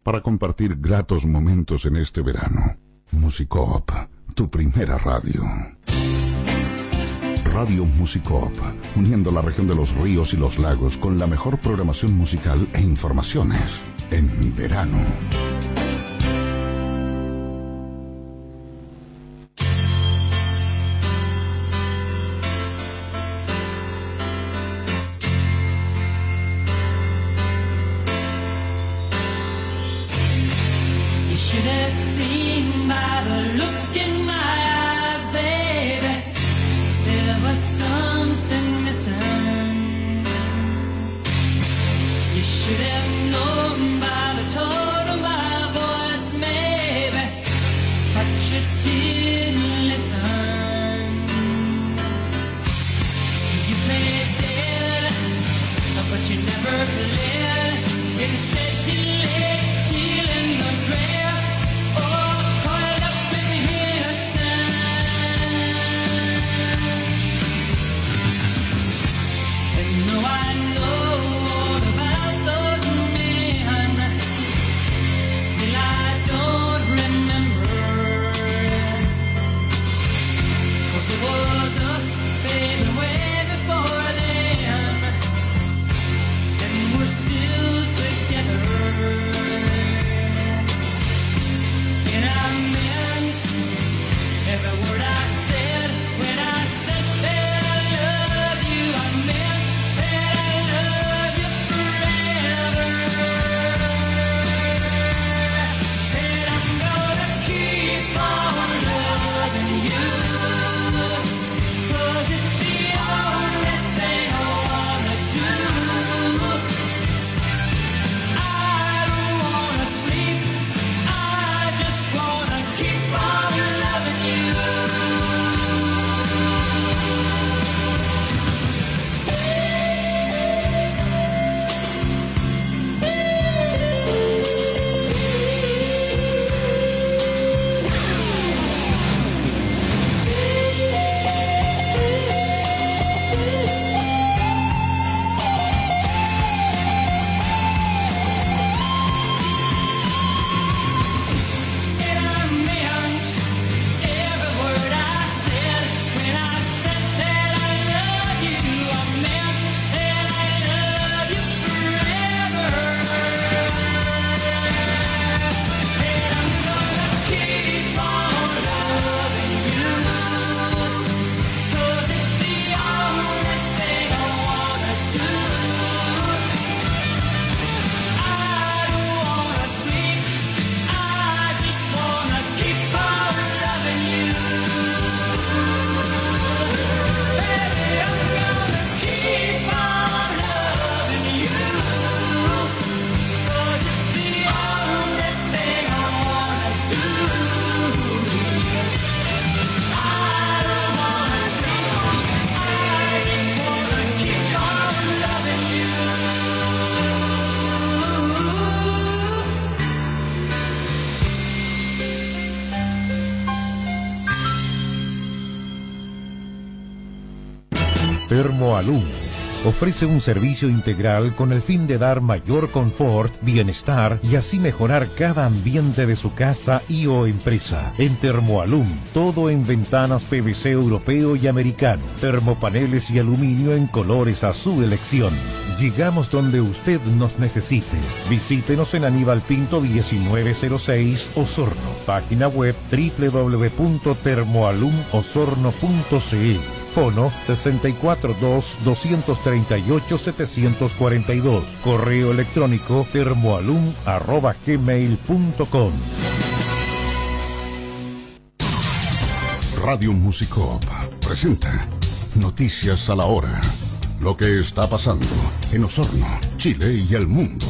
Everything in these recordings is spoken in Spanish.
para compartir gratos momentos en este verano. Musicop, tu primera radio. Radio Musicop, uniendo la región de los ríos y los lagos con la mejor programación musical e informaciones en verano. Termoalum ofrece un servicio integral con el fin de dar mayor confort, bienestar y así mejorar cada ambiente de su casa y o empresa. En Termoalum, todo en ventanas PVC europeo y americano, termopaneles y aluminio en colores a su elección. Llegamos donde usted nos necesite. Visítenos en Aníbal Pinto 1906, Osorno. Página web www.termoalumosorno.cl. Fono 642-238-742. Correo electrónico termoalum@gmail.com. Radio Musicop presenta Noticias a la Hora. Lo que está pasando en Osorno, Chile y el mundo.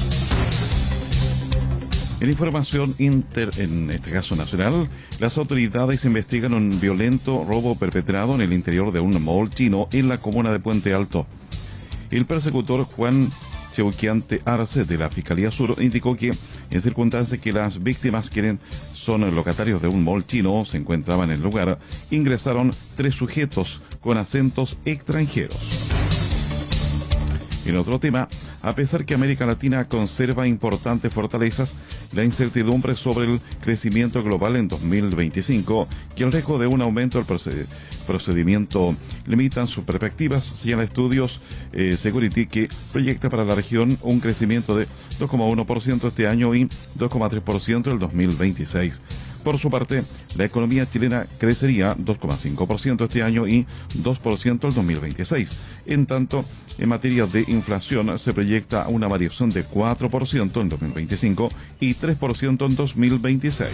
En información en este caso nacional, las autoridades investigan un violento robo perpetrado en el interior de un mall chino en la comuna de Puente Alto. El persecutor Juan Cheuquiante Arce de la Fiscalía Sur indicó que en circunstancias que las víctimas son locatarios de un mall chino, se encontraban en el lugar, ingresaron 3 sujetos con acentos extranjeros. En otro tema, a pesar que América Latina conserva importantes fortalezas, la incertidumbre sobre el crecimiento global en 2025 y el riesgo de un aumento del procedimiento limitan sus perspectivas, señala Estudios Security, que proyecta para la región un crecimiento de 2,1% este año y 2,3% el 2026. Por su parte, la economía chilena crecería 2,5% este año y 2% el 2026. En tanto, en materia de inflación se proyecta una variación de 4% en 2025 y 3% en 2026.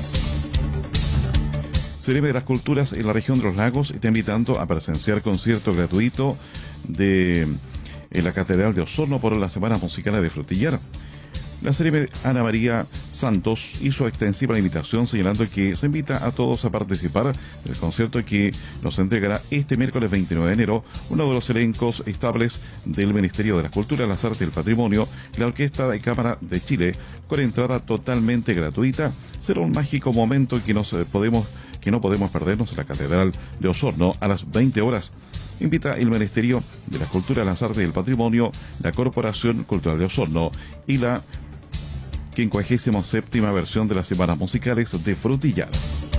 Celebra las Culturas en la región de los lagos está invitando a presenciar concierto gratuito en la Catedral de Osorno por la Semana Musical de Frutillar. La Célebre Ana María Santos hizo extensiva la invitación, señalando que se invita a todos a participar del concierto que nos entregará este miércoles 29 de enero uno de los elencos estables del Ministerio de las Culturas, las Artes y el Patrimonio, la Orquesta de Cámara de Chile, con entrada totalmente gratuita. Será un mágico momento que no podemos perdernos en la Catedral de Osorno a las 20 horas. Invita el Ministerio de las Culturas, las Artes y el Patrimonio, la Corporación Cultural de Osorno y la 57ª versión de las Semanas Musicales de Frutillar.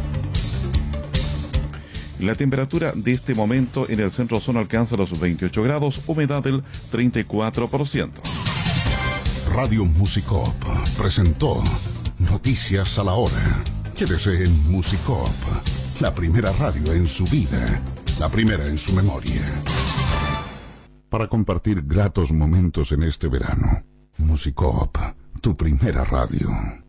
La temperatura de este momento en el centro Osorno alcanza los 28 grados, humedad del 34%. Radio Musicop presentó Noticias a la Hora. Quédese en Musicop, la primera radio en su vida, la primera en su memoria. Para compartir gratos momentos en este verano, Musicop, tu primera radio.